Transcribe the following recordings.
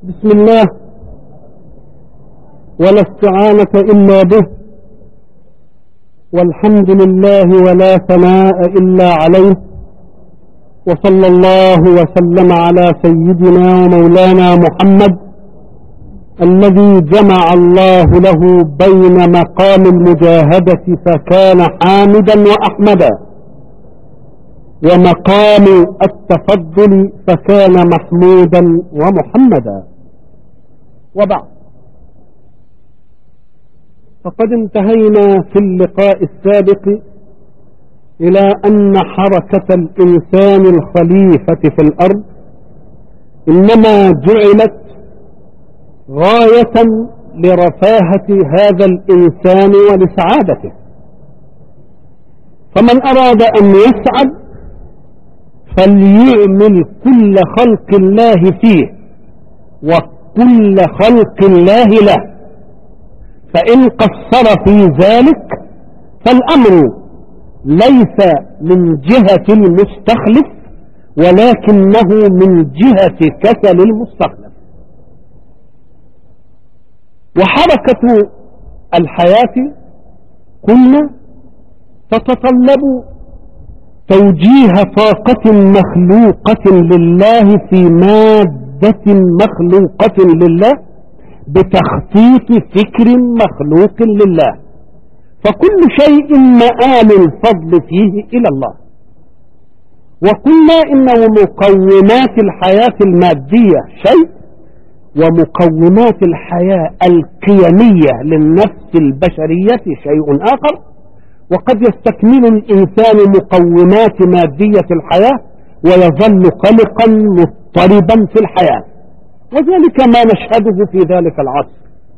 بسم الله، ولا استعانة إلا به، والحمد لله ولا ثناء إلا عليه، وصلى الله وسلم على سيدنا ومولانا محمد الذي جمع الله له بين مقام المجاهدة فكان حامدا وأحمدا، ومقام التفضل فكان محمودا ومحمدا. وبعد، فقد انتهينا في اللقاء السابق إلى أن حركة الإنسان الخليفة في الأرض إنما جعلت غاية لرفاهة هذا الإنسان ولسعادته، فمن أراد أن يسعد فليعمل كل خلق الله فيه وكل خلق الله له، فإن قصر في ذلك فالأمر ليس من جهة المستخلف ولكنه من جهة كسل المستخلف. وحركة الحياة قلنا تتطلب توجيه طاقة مخلوقة لله في مادة مخلوقة لله بتخطيط فكر مخلوق لله، فكل شيء مآل الفضل فيه إلى الله. وقلنا إن مقومات الحياة المادية شيء، ومقومات الحياة القيمية للنفس البشرية شيء آخر، وقد يستكمل الإنسان مقومات مادية الحياة ويظل قلقا مضطربا في الحياة، وذلك ما نشهده في ذلك العصر.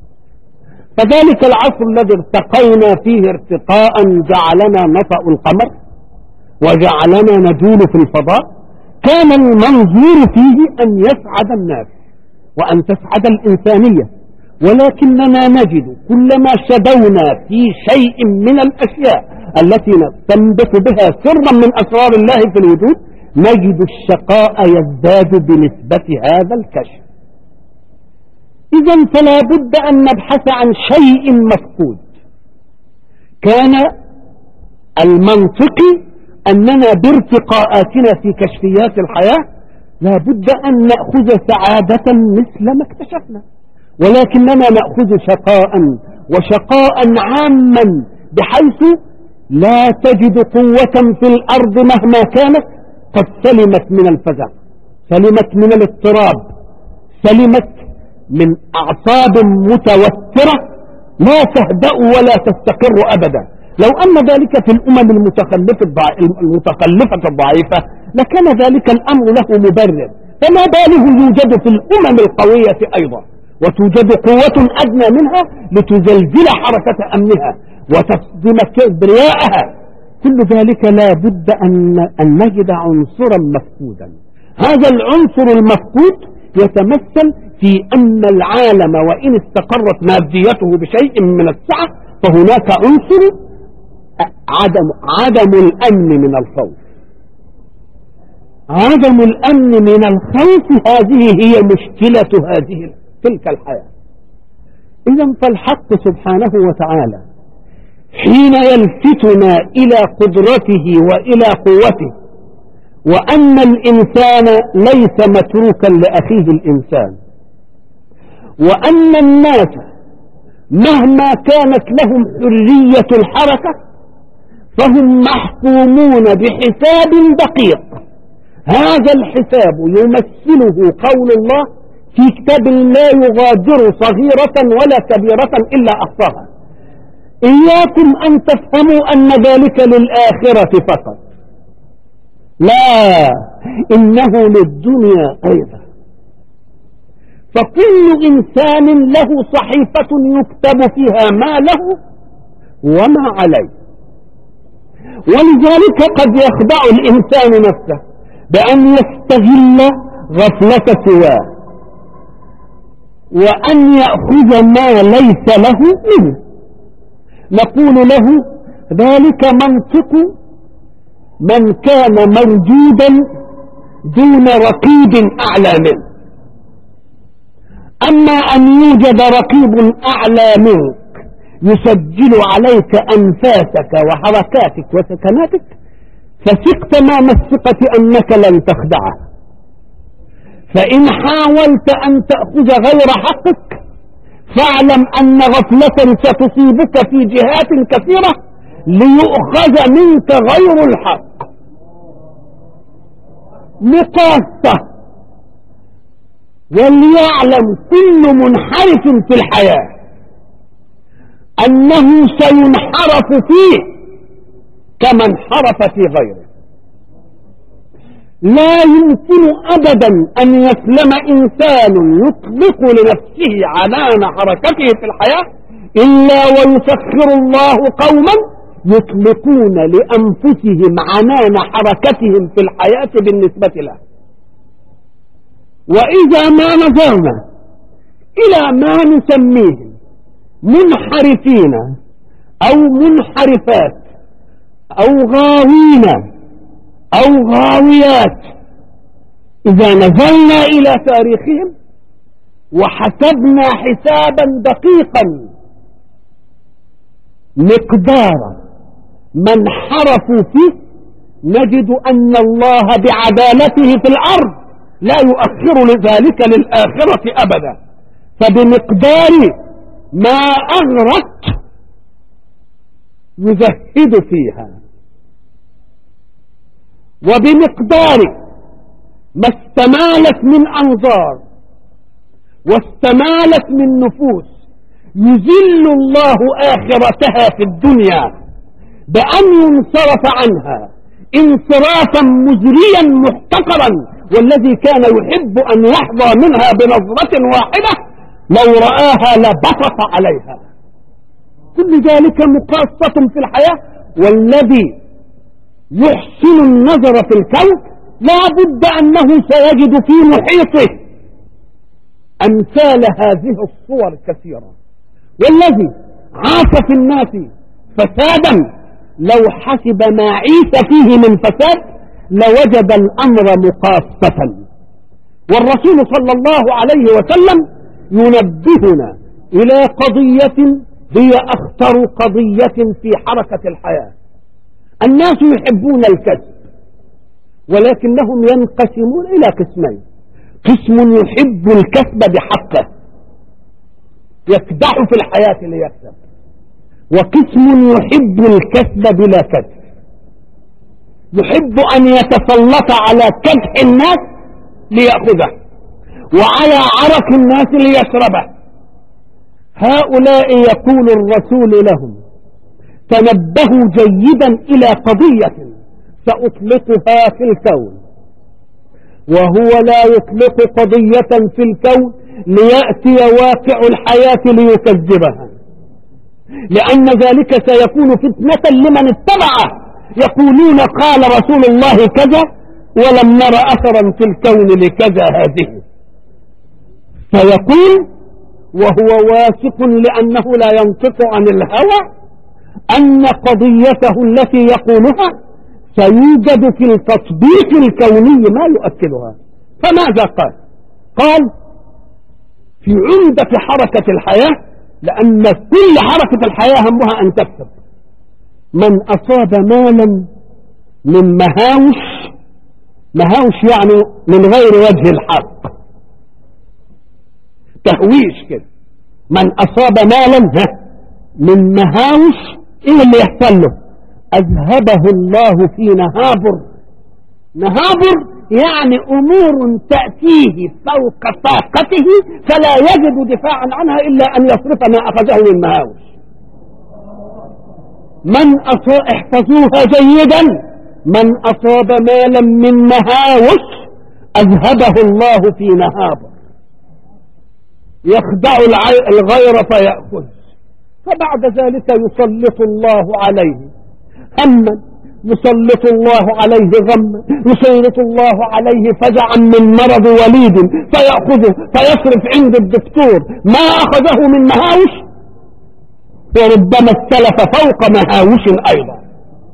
فذلك العصر الذي ارتقينا فيه ارتقاء جعلنا نطأ القمر وجعلنا نجول في الفضاء، كان المنظور فيه أن يسعد الناس وأن تسعد الإنسانية، ولكننا نجد كلما شدونا في شيء من الأشياء التي نستنبط بها سرا من أسرار الله في الوجود نجد الشقاء يزداد بنسبة هذا الكشف. إذن فلا بد أن نبحث عن شيء مفقود. كان المنطقي أننا بارتقاءاتنا في كشفيات الحياة لا بد أن نأخذ سعادة مثل ما اكتشفنا، ولكننا نأخذ شقاء، وشقاء عاما بحيث لا تجد قوة في الأرض مهما كانت قد سلمت من الفزع، سلمت من الاضطراب، سلمت من أعصاب متوترة لا تهدأ ولا تستقر أبدا. لو أن ذلك في الأمم المتخلفة الضعيفة لكان ذلك الأمر له مبرر، فما باله يوجد في الأمم القوية أيضا، وتوجد قوة أدنى منها لتزلزل حركة أمنها وتصدم كبرياءها. كل ذلك لا بد أن نجد عنصرا مفقودا. هذا العنصر المفقود يتمثل في أن العالم وإن استقرت ماديته بشيء من السعة فهناك عنصر عدم الأمن من الخوف. عدم الأمن من الخوف هذه هي مشكلة تلك الحياة. إذن فالحق سبحانه وتعالى حين يلفتنا إلى قدرته وإلى قوته وأن الإنسان ليس متروكا لأخيه الإنسان، وأن الناس مهما كانت لهم حرية الحركة فهم محكومون بحساب دقيق. هذا الحساب يمثله قول الله في كتاب لا يغادر صغيرة ولا كبيرة إلا أحصاها. إياكم أن تفهموا أن ذلك للآخرة فقط، لا، إنه للدنيا أيضا. فكل إنسان له صحيفة يكتب فيها ما له وما عليه، ولذلك قد يخدع الإنسان نفسه بأن يستغل غفلة سواه وأن يأخذ ما ليس له منه. نقول له ذلك منطق من كان موجودا دون رقيب أعلى منه. أما أن يوجد رقيب أعلى منك يسجل عليك أنفاسك وحركاتك وسكناتك فثق تمام الثقة أنك لن تخدعه. فإن حاولت أن تأخذ غير حقك فاعلم أن غفلة ستصيبك في جهات كثيرة ليؤخذ منك غير الحق. مقاصة. وليعلم كل منحرف في الحياة أنه سينحرف فيه كما انحرف في غيره. لا يمكن أبدا أن يسلم إنسان يطلق لنفسه عنان حركته في الحياة إلا ويسخر الله قوما يطلقون لأنفسهم عنان حركتهم في الحياة بالنسبة له. وإذا ما نظرنا إلى ما نسميه منحرفين أو منحرفات أو غاوين أو غاويات، إذا نظرنا إلى تاريخهم وحسبنا حسابا دقيقا مقدار من حرفوا فيه نجد أن الله بعدالته في الأرض لا يؤخر لذلك للآخرة أبدا. فبمقدار ما أغرت يزهد فيها، وبمقدار ما استمالت من أنظار واستمالت من نفوس يذل الله آخرتها في الدنيا بأن ينصرف عنها انصرافا مزريا محتقرا، والذي كان يحب أن يحظى منها بنظرة واحدة لو رآها لبسط عليها. كل ذلك مقاصة في الحياة. والذي يحسن النظر في الكون لا بد أنه سيجد في محيطه أمثال هذه الصور كثيرة. والذي عاش في الناس فسادا لو حسب ما عيش فيه من فساد لوجد الأمر مقاصة. والرسول صلى الله عليه وسلم ينبهنا إلى قضية هي أخطر قضية في حركة الحياة. الناس يحبون الكسب ولكنهم ينقسمون إلى قسمين: قسم يحب الكسب بحقه يكدح في الحياة ليكسب، وقسم يحب الكسب بلا كسب، يحب أن يتسلط على كدح الناس ليأخذه وعلى عرق الناس ليشربه. هؤلاء يقول الرسول لهم: تنبهوا جيدا إلى قضية سأطلقها في الكون، وهو لا يطلق قضية في الكون ليأتي واقع الحياة ليكذبها، لأن ذلك سيكون فتنة لمن اتبعه. يقولون قال رسول الله كذا ولم نر أثرا في الكون لكذا هذه، فيقول وهو واثق لأنه لا ينطق عن الهوى أن قضيته التي يقولها سيوجد في التطبيق الكوني ما يؤكدها. فماذا قال؟ قال في عمدة حركة الحياة، لأن كل حركة الحياة همها أن تكسب: من أصاب مالا من مهاوش يعني من غير وجه الحق، تهويش كده، من أصاب مالا من مهاوش، إيه اللي يحصل له؟ أذهبه الله في نهابر يعني أمور تأتيه فوق طاقته فلا يجد دفاعا عنها إلا أن يصرف ما أخذه من مهاوش. احفظوها جيدا: من أصاب مالا من مهاوش أذهبه الله في نهابر، يخدع الغير فيأخذ، فبعد ذلك يسلط الله عليه هما، يسلط الله عليه غما، يسلط الله عليه فزعا من مرض وليد فيأخذه فيصرف عند الدكتور ما أخذه من مهاوش، وربما استلف فوق مهاوش أيضا.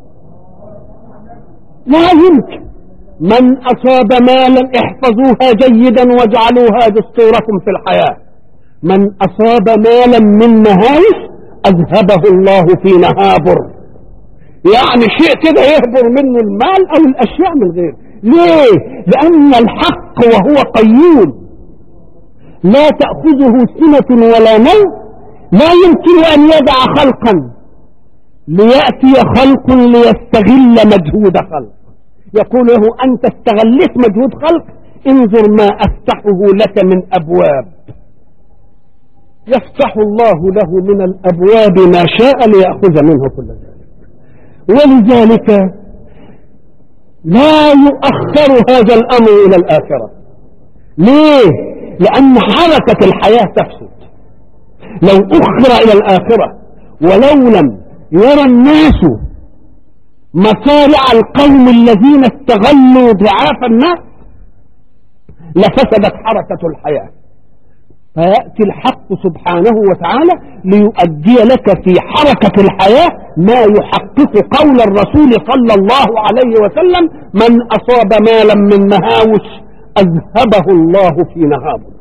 لا يمكن. من أصاب مالا، احفظوها جيدا واجعلوها دستوركم في الحياة: من أصاب مالا من مهاوش أذهبه الله في نهابر. يعني شيء كده يهبر منه المال أو الأشياء من غير. ليه؟ لأن الحق وهو قيوم لا تأخذه سنة ولا نوم، لا يمكن أن يدع خلقا ليأتي خلق ليستغل مجهود خلق. يقول له أنت استغلت مجهود خلق، انظر ما أفتحه لك من أبواب. يفتح الله له من الأبواب ما شاء ليأخذ منه كل ذلك. ولذلك لا يؤخر هذا الأمر إلى الآخرة. ليه؟ لأن حركة الحياة تفسد. لو أخر إلى الآخرة ولو لم يرى الناس مصارع القوم الذين استغلوا ضعاف الناس لفسدت حركة الحياة. فيأتي الحق سبحانه وتعالى ليؤدي لك في حركة الحياة ما يحقق قول الرسول صلى الله عليه وسلم: من أصاب مالا من مهاوش أذهبه الله في نهابه.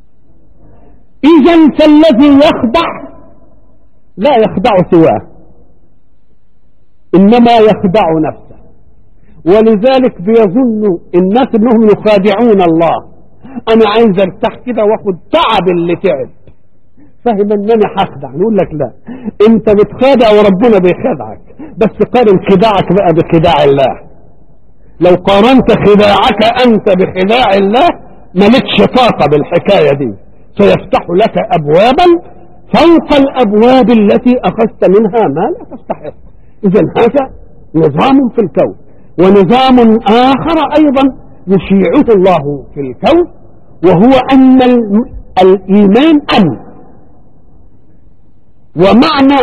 إذن فالذي يخدع لا يخدع سواه، إنما يخدع نفسه. ولذلك بيظن الناس انهم يخادعون الله. انا عايز ارتاح كده واخد تعب اللي تعب، فهم انني هخدع. نقول لك لا، انت بتخادع وربنا بيخدعك، بس قارن خداعك بقى بخداع الله. لو قارنت خداعك انت بخداع الله مالكش طاقة بالحكاية دي، سيفتح لك ابوابا فوق الابواب التي اخذت منها ما لا تستحق. اذا هذا نظام في الكون، ونظام اخر ايضا يشيعه الله في الكون، وهو ان الايمان امن. ومعنى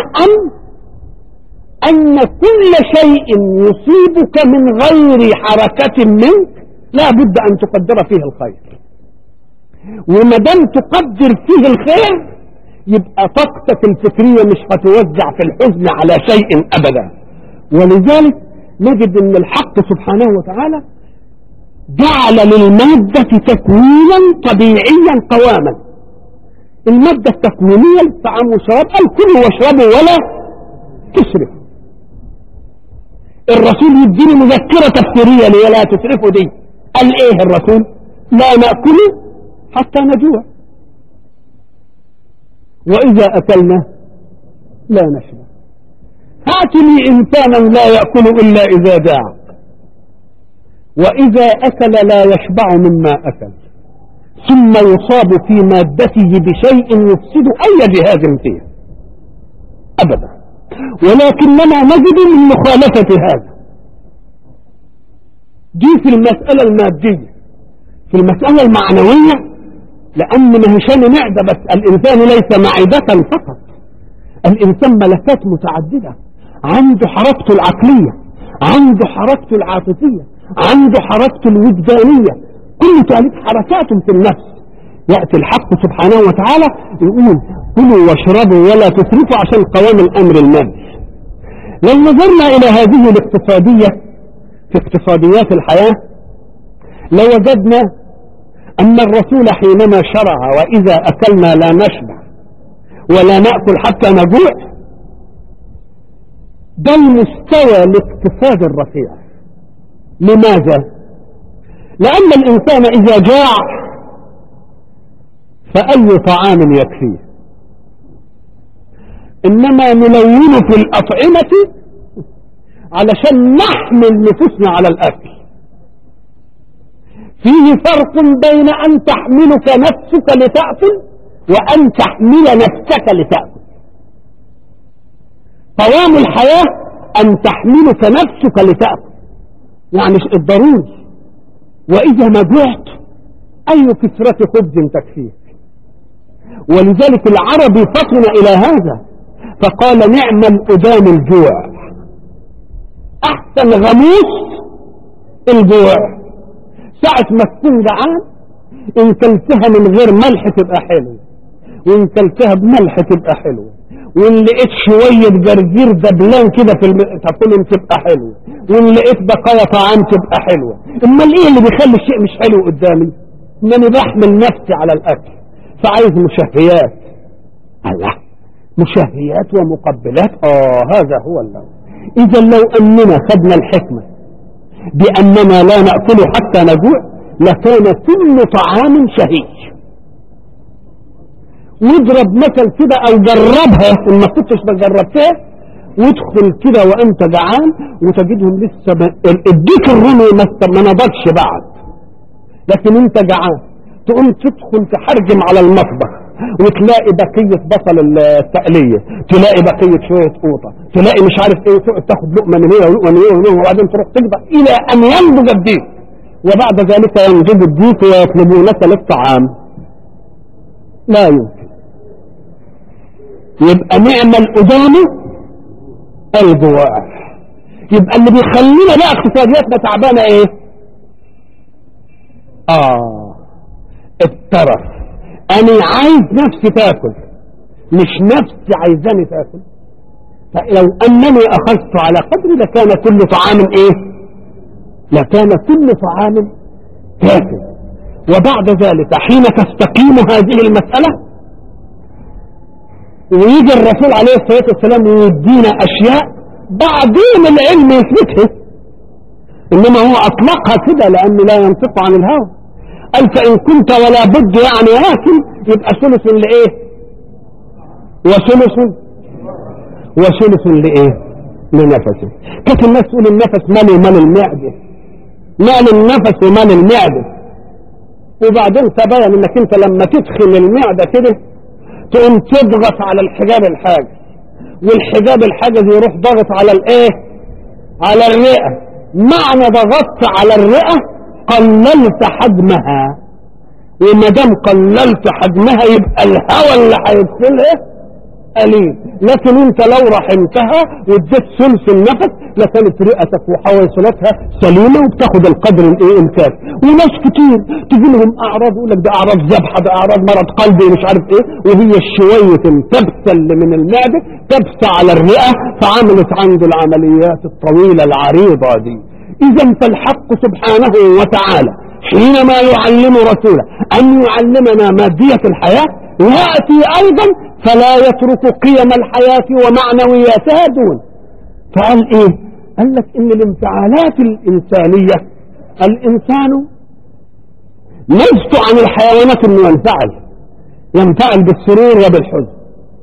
ان كل شيء يصيبك من غير حركة منك لا بد ان تقدر فيه الخير، وما دام تقدر فيه الخير يبقى طاقتك الفكرية مش هتوزع في الحزن على شيء ابدا. ولذلك نجد ان الحق سبحانه وتعالى جعل للمادة تكوينا طبيعيا قواما. المادة التكوينية للطعام والشراب قال كلوا واشربوا ولا تسرفوا. الرسول يديني مذكرة تفسيرية لي ولا تسرفوا دي، قال ايه الرسول؟ لا نأكل حتى نجوع، وإذا أكلنا لا نشبع. هات لي إنسانا لا يأكل إلا إذا جاع، وإذا أكل لا يشبع مما أكل، ثم يصاب في مادته بشيء يفسد أي جهاز فيه أبدا. ولكننا نجد من مخالفة هذا دي في المسألة المادية. في المسألة المعنوية لأن ما هشان معدة بس، الإنسان ليس معدة فقط، الإنسان ملكات متعددة، عنده حركته العقلية، عنده حركته العاطفية، عنده حركته الوجدانية، كل ذلك حركات في النفس. يأتي الحق سبحانه وتعالى يقول كلوا واشربوا ولا تسرفوا عشان قوام الأمر المادي. لو نظرنا إلى هذه الاقتصادية في اقتصاديات الحياة لوجدنا أن الرسول حينما شرع وإذا أكلنا لا نشبع ولا نأكل حتى نجوع، ده المستوى الاقتصادي الرفيع. لماذا؟ لأن الإنسان إذا جاع فأي طعام يكفيه، إنما نلون في الأطعمة علشان نحمل نفوسنا على الأكل. فيه فرق بين أن تحملك نفسك لتأكل وأن تحمل نفسك لتأكل. قوام الحياة أن تحملك نفسك لتأكل، يعني الضروري. وإذا ما جعت أي كسرة خبز تكفيك. ولذلك العربي فطن إلى هذا فقال نعم الأدام الجوع، أحسن غموس الجوع. ساعة ما تكون جعان إن كلتها من غير ملح تبقى حلو، وإن كلتها بملح تبقى حلو، وإن لقيت شوية جرجير دبلان كده تاكلهم تبقى حلو، وإن لقيت بقايا طعام تبقى حلوة. أمال إيه اللي بيخلي الشيء مش حلو قدامي؟ إنني بحمل نفسي على الأكل. فعايز مشهيات. الله، مشهيات ومقبلات، هذا هو الله. اذا لو اننا خدنا الحكمة باننا لا نأكل حتى نجوع لكان كل طعام شهي. واضرب مثل كده او جربها ان ما كنتش جربتها، وادخل كده وانت جعان وتجدهم لسه اديك الرمي ما نضجش بعد، لكن انت جعان تقوم تدخل تحرجم على المطبخ وتلاقي بقية بصل التقلية، تلاقي بقية شوية قوطة، تلاقي مش عارف ايه، تاخد لقمة من هنا ولقمة من هنا وبعدين تروح تكبر الى ان ينضج الديك، وبعد ذلك ينضج الديك ويطلبونك للطعام. لا يمكن. يبقى نعمل قدامه الجوع. يبقى اللي بيخلينا بقى اقتصادياتنا تعبانه ايه؟ الترف. انا عايز نفسي تاكل، مش نفسي عايزاني تاكل. فلو انني اخذت على قدري لكان كل طعام ايه؟ لكان كل طعام كافٍ. وبعد ذلك حين تستقيم هذه المسألة ويجي الرسول عليه الصلاة والسلام ويدينا أشياء بعدين العلم يثبتها، إنما هو أطلقها كده لأنه لا ينطق عن الهوى. قال فإن كنت ولا بد يعني آكل يبقى ثلث لإيه؟ وثلث لإيه؟ لنفسه. كانت الناس تقول النفس مال ومال المعدة، مال النفس ومال المعدة، وبعدين تبين إنك أنت لما تدخل المعدة كده تقوم تضغط على الحجاب الحاجز، والحجاب الحاجز يروح ضغط على الايه؟ على الرئة. معنى ضغطت على الرئة قللت حجمها، وما دام قللت حجمها يبقى الهواء اللي هيدخلها قليل. لكن انت لو رحمتها واديت ثلث النفس لكانت رئتك وحويصلتها سليمه وبتاخد القدر الايه؟ الكافي. وناس كتير تجي لهم اعراض يقول لك ده اعراض ذبحه، ده اعراض مرض قلبي مش عارف ايه، وهي الشويه الكبسه اللي من المعده كبسه على الرئه فعملت عنده العمليات الطويله العريضه دي. اذا فالحق سبحانه وتعالى حينما يعلم رسوله ان يعلمنا ماديه الحياه ياتي ايضا فلا يترك قيم الحياة ومعنوياتها دون. فقال ايه؟ قال لك ان الانفعالات الانسانية، الانسان نجت عن الحيوانات انه ينفعل بالسرور وبالحزن.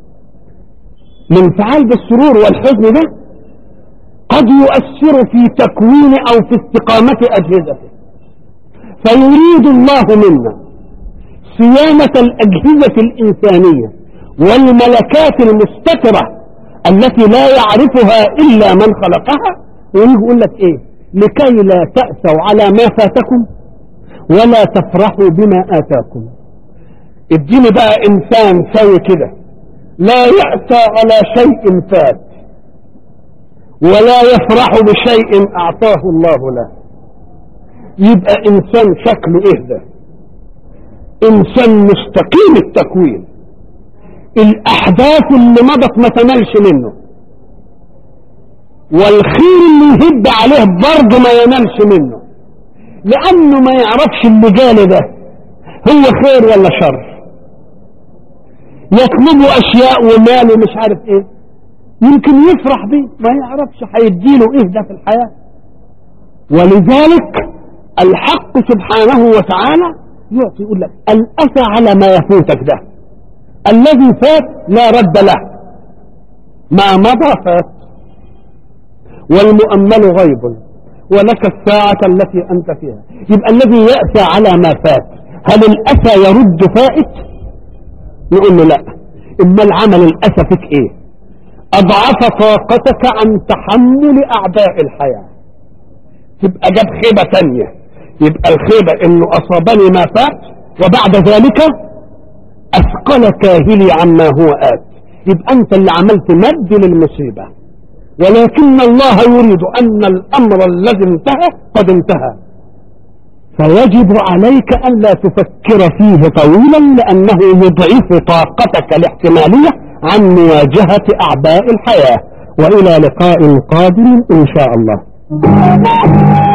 الانفعال بالسرور والحزن ده قد يؤثر في تكوين او في استقامة اجهزته، فيريد الله منا صيانة الاجهزة الانسانية والملكات المستترة التي لا يعرفها إلا من خلقها. ويجي يقول لك إيه؟ لكي لا تأسوا على ما فاتكم ولا تفرحوا بما آتاكم. اديني بقى إنسان سوي كده لا يأسى على شيء فات ولا يفرح بشيء أعطاه الله له، يبقى إنسان شكله إيه ده؟ إنسان مستقيم التكوين. الأحداث اللي مضت ما تنالش منه، والخير اللي يهب عليه برضه ما ينالش منه، لأنه ما يعرفش اللي جاله ده هو خير ولا شر. يطلبوا أشياء ومال ومش عارف إيه، يمكن يفرح بيه ما يعرفش هيديله إيه ده في الحياة. ولذلك الحق سبحانه وتعالى يعطي يقول لك الأسى على ما يفوتك ده، الذي فات لا رد له، ما مضى فات، والمؤمل غيب ولك الساعة التي أنت فيها. يبقى الذي يأسى على ما فات هل الأسى يرد فائت؟ نقول له لا. إما العمل الأسى فيك إيه؟ أضعف طاقتك عن تحمل أعباء الحياة، تبقى جاب خيبة تانية. يبقى الخيبة إنه أصابني ما فات وبعد ذلك أثقل كاهلي عما هو آت. يبقى أنت اللي عملت مد للمصيبة، ولكن الله يريد أن الأمر الذي انتهى قد انتهى، فيجب عليك أن لا تفكر فيه طويلا لأنه يضعف طاقتك الاحتمالية عن مواجهة أعباء الحياة. وإلى لقاء قادم إن شاء الله.